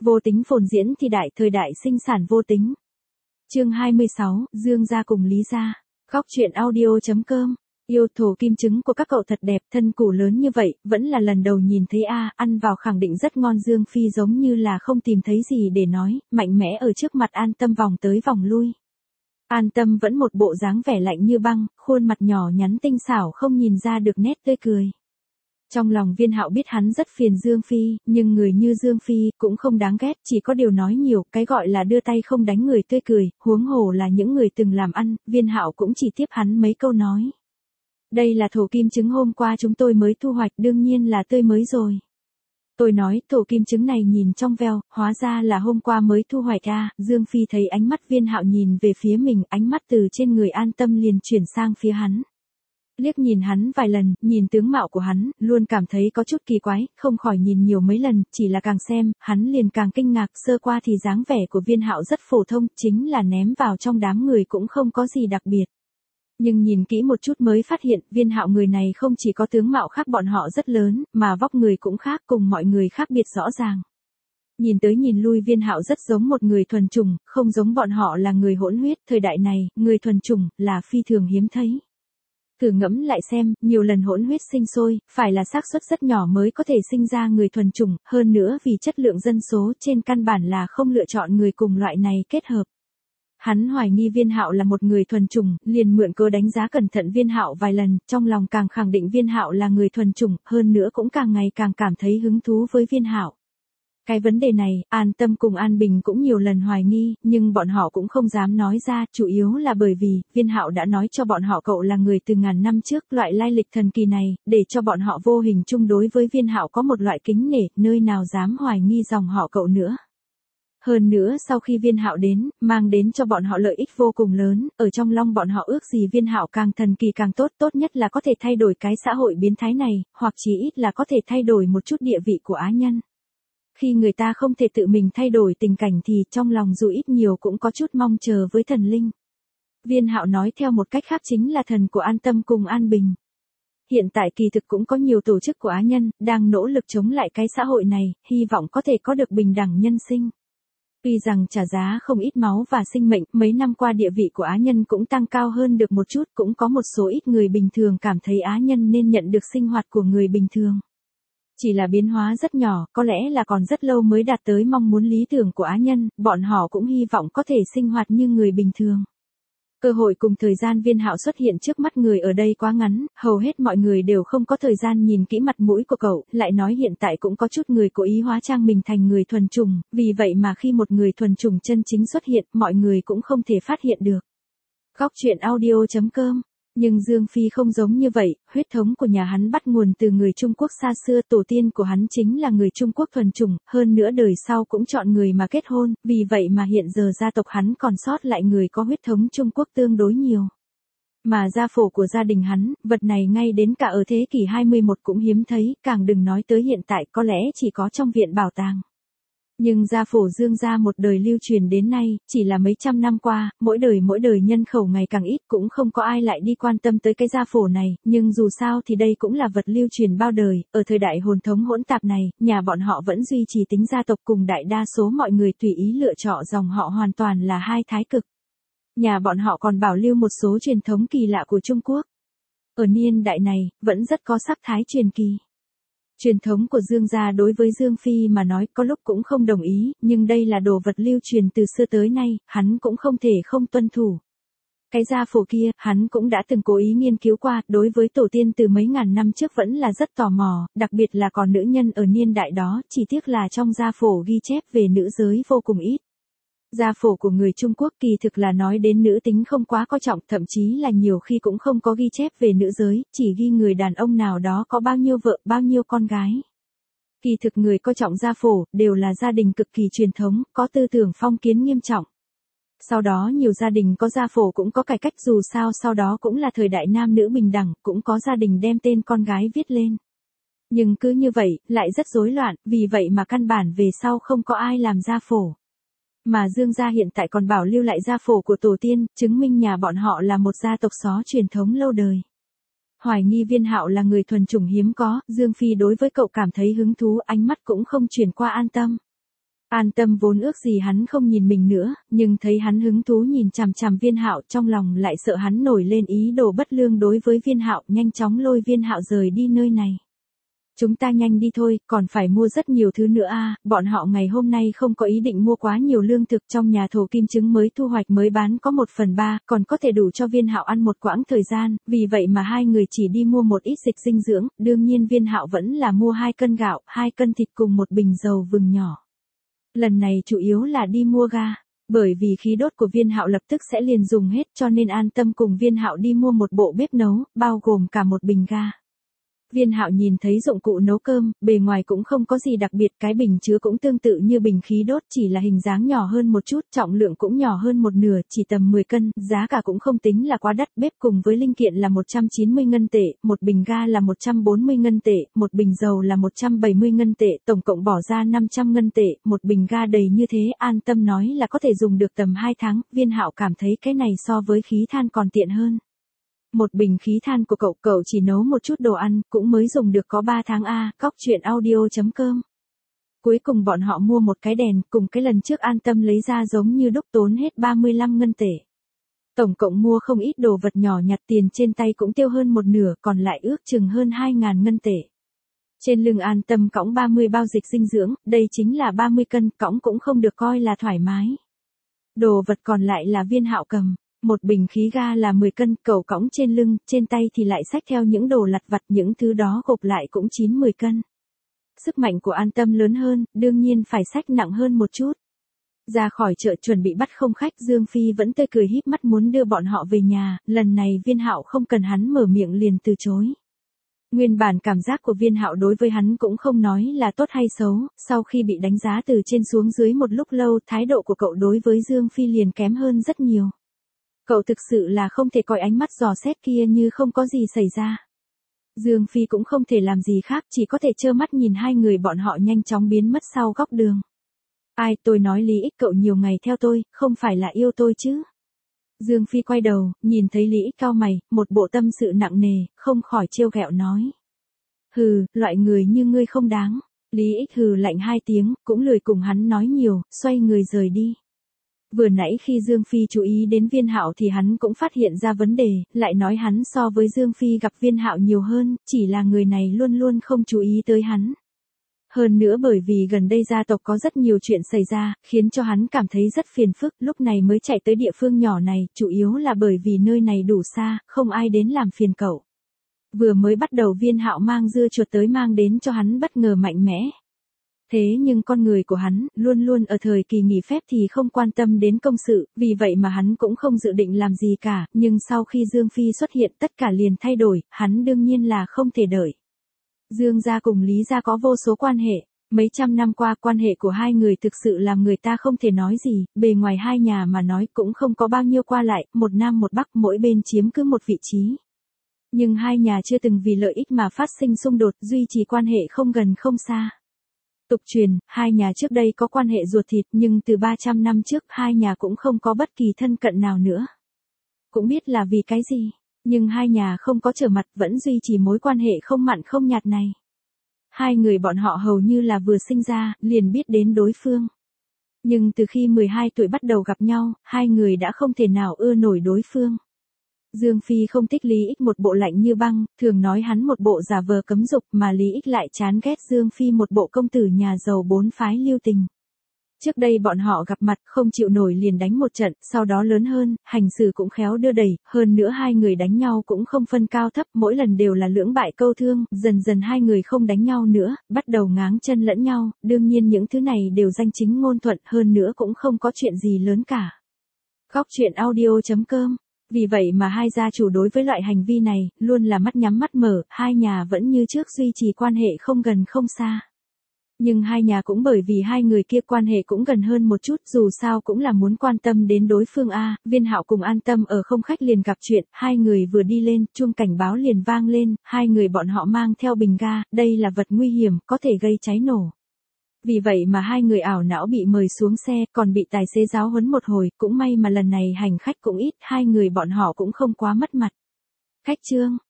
Vô tính phồn diễn thì đại, thời đại sinh sản vô tính. Chương 26, Dương gia cùng Lý gia. Góc truyện audio.com. Yêu thổ kim trứng của các cậu thật đẹp, thân củ lớn như vậy, vẫn là lần đầu nhìn thấy ăn vào khẳng định rất ngon. Dương Phi giống như là không tìm thấy gì để nói, mạnh mẽ ở trước mặt An Tâm vòng tới vòng lui. An Tâm vẫn một bộ dáng vẻ lạnh như băng, khuôn mặt nhỏ nhắn tinh xảo không nhìn ra được nét tươi cười. Trong lòng Viên Hạo biết hắn rất phiền Dương Phi, nhưng người như Dương Phi cũng không đáng ghét, chỉ có điều nói nhiều, cái gọi là đưa tay không đánh người tươi cười, huống hồ là những người từng làm ăn, Viên Hạo cũng chỉ tiếp hắn mấy câu nói. Đây là thổ kim trứng hôm qua chúng tôi mới thu hoạch, đương nhiên là tươi mới rồi. Tôi nói thổ kim trứng này nhìn trong veo, hóa ra là hôm qua mới thu hoạch Dương Phi thấy ánh mắt Viên Hạo nhìn về phía mình, ánh mắt từ trên người An Tâm liền chuyển sang phía hắn. Liếc nhìn hắn vài lần, nhìn tướng mạo của hắn, luôn cảm thấy có chút kỳ quái, không khỏi nhìn nhiều mấy lần, chỉ là càng xem, hắn liền càng kinh ngạc. Sơ qua thì dáng vẻ của Viên Hạo rất phổ thông, chính là ném vào trong đám người cũng không có gì đặc biệt. Nhưng nhìn kỹ một chút mới phát hiện, Viên Hạo người này không chỉ có tướng mạo khác bọn họ rất lớn, mà vóc người cũng khác, cùng mọi người khác biệt rõ ràng. Nhìn tới nhìn lui Viên Hạo rất giống một người thuần chủng, không giống bọn họ là người hỗn huyết. Thời đại này, người thuần chủng là phi thường hiếm thấy. Thử ngẫm lại xem, nhiều lần hỗn huyết sinh sôi, phải là xác suất rất nhỏ mới có thể sinh ra người thuần chủng, hơn nữa vì chất lượng dân số trên căn bản là không lựa chọn người cùng loại này kết hợp. Hắn hoài nghi Viên Hạo là một người thuần chủng, liền mượn cớ đánh giá cẩn thận Viên Hạo vài lần, trong lòng càng khẳng định Viên Hạo là người thuần chủng, hơn nữa cũng càng ngày càng cảm thấy hứng thú với Viên Hạo. Cái vấn đề này, An Tâm cùng An Bình cũng nhiều lần hoài nghi, nhưng bọn họ cũng không dám nói ra, chủ yếu là bởi vì, Viên Hạo đã nói cho bọn họ cậu là người từ ngàn năm trước, loại lai lịch thần kỳ này, để cho bọn họ vô hình chung đối với Viên Hạo có một loại kính nể, nơi nào dám hoài nghi dòng họ cậu nữa. Hơn nữa sau khi Viên Hạo đến, mang đến cho bọn họ lợi ích vô cùng lớn, ở trong lòng bọn họ ước gì Viên Hạo càng thần kỳ càng tốt, tốt nhất là có thể thay đổi cái xã hội biến thái này, hoặc chí ít là có thể thay đổi một chút địa vị của á nhân. Khi người ta không thể tự mình thay đổi tình cảnh thì trong lòng dù ít nhiều cũng có chút mong chờ với thần linh. Viên Hạo nói theo một cách khác chính là thần của An Tâm cùng An Bình. Hiện tại kỳ thực cũng có nhiều tổ chức của á nhân, đang nỗ lực chống lại cái xã hội này, hy vọng có thể có được bình đẳng nhân sinh. Tuy rằng trả giá không ít máu và sinh mệnh, mấy năm qua địa vị của á nhân cũng tăng cao hơn được một chút, cũng có một số ít người bình thường cảm thấy á nhân nên nhận được sinh hoạt của người bình thường. Chỉ là biến hóa rất nhỏ, có lẽ là còn rất lâu mới đạt tới mong muốn lý tưởng của á nhân, bọn họ cũng hy vọng có thể sinh hoạt như người bình thường. Cơ hội cùng thời gian Viên Hạo xuất hiện trước mắt người ở đây quá ngắn, hầu hết mọi người đều không có thời gian nhìn kỹ mặt mũi của cậu, lại nói hiện tại cũng có chút người cố ý hóa trang mình thành người thuần chủng, vì vậy mà khi một người thuần chủng chân chính xuất hiện, mọi người cũng không thể phát hiện được. Góc truyện audio.com. Nhưng Dương Phi không giống như vậy, huyết thống của nhà hắn bắt nguồn từ người Trung Quốc xa xưa, tổ tiên của hắn chính là người Trung Quốc thuần chủng, hơn nữa đời sau cũng chọn người mà kết hôn, vì vậy mà hiện giờ gia tộc hắn còn sót lại người có huyết thống Trung Quốc tương đối nhiều. Mà gia phổ của gia đình hắn, vật này ngay đến cả ở thế kỷ 21 cũng hiếm thấy, càng đừng nói tới hiện tại có lẽ chỉ có trong viện bảo tàng. Nhưng gia phổ Dương gia một đời lưu truyền đến nay, chỉ là mấy trăm năm qua, mỗi đời nhân khẩu ngày càng ít, cũng không có ai lại đi quan tâm tới cái gia phổ này, nhưng dù sao thì đây cũng là vật lưu truyền bao đời, ở thời đại hồn thống hỗn tạp này, nhà bọn họ vẫn duy trì tính gia tộc cùng đại đa số mọi người tùy ý lựa chọn dòng họ hoàn toàn là hai thái cực. Nhà bọn họ còn bảo lưu một số truyền thống kỳ lạ của Trung Quốc. Ở niên đại này, vẫn rất có sắc thái truyền kỳ. Truyền thống của Dương gia đối với Dương Phi mà nói có lúc cũng không đồng ý, nhưng đây là đồ vật lưu truyền từ xưa tới nay, hắn cũng không thể không tuân thủ. Cái gia phổ kia, hắn cũng đã từng cố ý nghiên cứu qua, đối với tổ tiên từ mấy ngàn năm trước vẫn là rất tò mò, đặc biệt là còn nữ nhân ở niên đại đó, chỉ tiếc là trong gia phổ ghi chép về nữ giới vô cùng ít. Gia phổ của người Trung Quốc kỳ thực là nói đến nữ tính không quá coi trọng, thậm chí là nhiều khi cũng không có ghi chép về nữ giới, chỉ ghi người đàn ông nào đó có bao nhiêu vợ, bao nhiêu con gái. Kỳ thực người coi trọng gia phổ, đều là gia đình cực kỳ truyền thống, có tư tưởng phong kiến nghiêm trọng. Sau đó nhiều gia đình có gia phổ cũng có cải cách, dù sao sau đó cũng là thời đại nam nữ bình đẳng, cũng có gia đình đem tên con gái viết lên. Nhưng cứ như vậy, lại rất rối loạn, vì vậy mà căn bản về sau không có ai làm gia phổ. Mà Dương gia hiện tại còn bảo lưu lại gia phổ của tổ tiên, chứng minh nhà bọn họ là một gia tộc xó truyền thống lâu đời. Hoài nghi Viên Hạo là người thuần chủng hiếm có, Dương Phi đối với cậu cảm thấy hứng thú, ánh mắt cũng không chuyển qua An Tâm. An Tâm vốn ước gì hắn không nhìn mình nữa, nhưng thấy hắn hứng thú nhìn chằm chằm Viên Hạo, trong lòng lại sợ hắn nổi lên ý đồ bất lương đối với Viên Hạo, nhanh chóng lôi Viên Hạo rời đi nơi này. Chúng ta nhanh đi thôi, còn phải mua rất nhiều thứ nữa a. Bọn họ ngày hôm nay không có ý định mua quá nhiều lương thực, trong nhà thổ kim trứng mới thu hoạch mới bán có 1/3, còn có thể đủ cho Viên Hạo ăn một quãng thời gian, vì vậy mà hai người chỉ đi mua một ít dịch dinh dưỡng, đương nhiên Viên Hạo vẫn là mua 2 cân gạo, 2 cân thịt cùng một bình dầu vừng nhỏ. Lần này chủ yếu là đi mua ga, bởi vì khí đốt của Viên Hạo lập tức sẽ liền dùng hết, cho nên An Tâm cùng Viên Hạo đi mua một bộ bếp nấu, bao gồm cả một bình ga. Viên Hạo nhìn thấy dụng cụ nấu cơm, bề ngoài cũng không có gì đặc biệt, cái bình chứa cũng tương tự như bình khí đốt, chỉ là hình dáng nhỏ hơn một chút, trọng lượng cũng nhỏ hơn một nửa, chỉ tầm 10 cân, giá cả cũng không tính là quá đắt, bếp cùng với linh kiện là 190 ngân tệ, một bình ga là 140 ngân tệ, một bình dầu là 170 ngân tệ, tổng cộng bỏ ra 500 ngân tệ, một bình ga đầy như thế, An Tâm nói là có thể dùng được tầm 2 tháng, Viên Hạo cảm thấy cái này so với khí than còn tiện hơn. Một bình khí than của cậu chỉ nấu một chút đồ ăn, cũng mới dùng được có 3 tháng a. Cóc truyện audio.com. Cuối cùng bọn họ mua một cái đèn, cùng cái lần trước An Tâm lấy ra giống như đúc, tốn hết 35 ngân tệ. Tổng cộng mua không ít đồ vật nhỏ nhặt, tiền trên tay cũng tiêu hơn một nửa, còn lại ước chừng hơn 2.000 ngân tệ. Trên lưng An Tâm cõng 30 bao dịch dinh dưỡng, đây chính là 30 cân, cõng cũng không được coi là thoải mái. Đồ vật còn lại là Viên Hạo cầm. Một bình khí ga là 10 cân, cậu cõng trên lưng, trên tay thì lại xách theo những đồ lặt vặt, những thứ đó gộp lại cũng 9-10 cân. Sức mạnh của An Tâm lớn hơn, đương nhiên phải xách nặng hơn một chút. Ra khỏi chợ chuẩn bị bắt không khách, Dương Phi vẫn tươi cười híp mắt muốn đưa bọn họ về nhà, lần này Viên Hạo không cần hắn mở miệng liền từ chối. Nguyên bản cảm giác của Viên Hạo đối với hắn cũng không nói là tốt hay xấu, sau khi bị đánh giá từ trên xuống dưới một lúc lâu, thái độ của cậu đối với Dương Phi liền kém hơn rất nhiều. Cậu thực sự là không thể coi ánh mắt dò xét kia như không có gì xảy ra. Dương Phi cũng không thể làm gì khác, chỉ có thể trơ mắt nhìn hai người bọn họ nhanh chóng biến mất sau góc đường. Ai, tôi nói Lý Ích cậu nhiều ngày theo tôi, không phải là yêu tôi chứ? Dương Phi quay đầu, nhìn thấy Lý Ích cau mày, một bộ tâm sự nặng nề, không khỏi trêu ghẹo nói. Hừ, loại người như ngươi không đáng. Lý Ích hừ lạnh 2 tiếng, cũng lười cùng hắn nói nhiều, xoay người rời đi. Vừa nãy khi Dương Phi chú ý đến Viên Hạo thì hắn cũng phát hiện ra vấn đề, lại nói hắn so với Dương Phi gặp Viên Hạo nhiều hơn, chỉ là người này luôn luôn không chú ý tới hắn. Hơn nữa bởi vì gần đây gia tộc có rất nhiều chuyện xảy ra, khiến cho hắn cảm thấy rất phiền phức, lúc này mới chạy tới địa phương nhỏ này, chủ yếu là bởi vì nơi này đủ xa, không ai đến làm phiền cậu. Vừa mới bắt đầu Viên Hạo mang dưa chuột tới mang đến cho hắn bất ngờ mạnh mẽ. Thế nhưng con người của hắn, luôn luôn ở thời kỳ nghỉ phép thì không quan tâm đến công sự, vì vậy mà hắn cũng không dự định làm gì cả, nhưng sau khi Dương Phi xuất hiện tất cả liền thay đổi, hắn đương nhiên là không thể đợi. Dương gia cùng Lý gia có vô số quan hệ, mấy trăm năm qua quan hệ của hai người thực sự làm người ta không thể nói gì, bề ngoài hai nhà mà nói cũng không có bao nhiêu qua lại, một nam một bắc mỗi bên chiếm cứ một vị trí. Nhưng hai nhà chưa từng vì lợi ích mà phát sinh xung đột, duy trì quan hệ không gần không xa. Tục truyền, hai nhà trước đây có quan hệ ruột thịt nhưng từ 300 năm trước hai nhà cũng không có bất kỳ thân cận nào nữa. Cũng biết là vì cái gì, nhưng hai nhà không có trở mặt vẫn duy trì mối quan hệ không mặn không nhạt này. Hai người bọn họ hầu như là vừa sinh ra, liền biết đến đối phương. Nhưng từ khi 12 tuổi bắt đầu gặp nhau, hai người đã không thể nào ưa nổi đối phương. Dương Phi không thích Lý Ích một bộ lạnh như băng, thường nói hắn một bộ giả vờ cấm dục mà Lý Ích lại chán ghét Dương Phi một bộ công tử nhà giàu bốn phái lưu tình. Trước đây bọn họ gặp mặt không chịu nổi liền đánh một trận, sau đó lớn hơn, hành xử cũng khéo đưa đẩy, hơn nữa hai người đánh nhau cũng không phân cao thấp, mỗi lần đều là lưỡng bại câu thương, dần dần hai người không đánh nhau nữa, bắt đầu ngáng chân lẫn nhau, đương nhiên những thứ này đều danh chính ngôn thuận, hơn nữa cũng không có chuyện gì lớn cả. Cóc truyện audio.com. Vì vậy mà hai gia chủ đối với loại hành vi này, luôn là mắt nhắm mắt mở, hai nhà vẫn như trước duy trì quan hệ không gần không xa. Nhưng hai nhà cũng bởi vì hai người kia quan hệ cũng gần hơn một chút, dù sao cũng là muốn quan tâm đến đối phương a. Viên Hạo cùng An Tâm ở không khách liền gặp chuyện, hai người vừa đi lên, chuông cảnh báo liền vang lên, hai người bọn họ mang theo bình ga, đây là vật nguy hiểm, có thể gây cháy nổ. Vì vậy mà hai người ảo não bị mời xuống xe, còn bị tài xế giáo huấn một hồi, cũng may mà lần này hành khách cũng ít, hai người bọn họ cũng không quá mất mặt. Khách trương,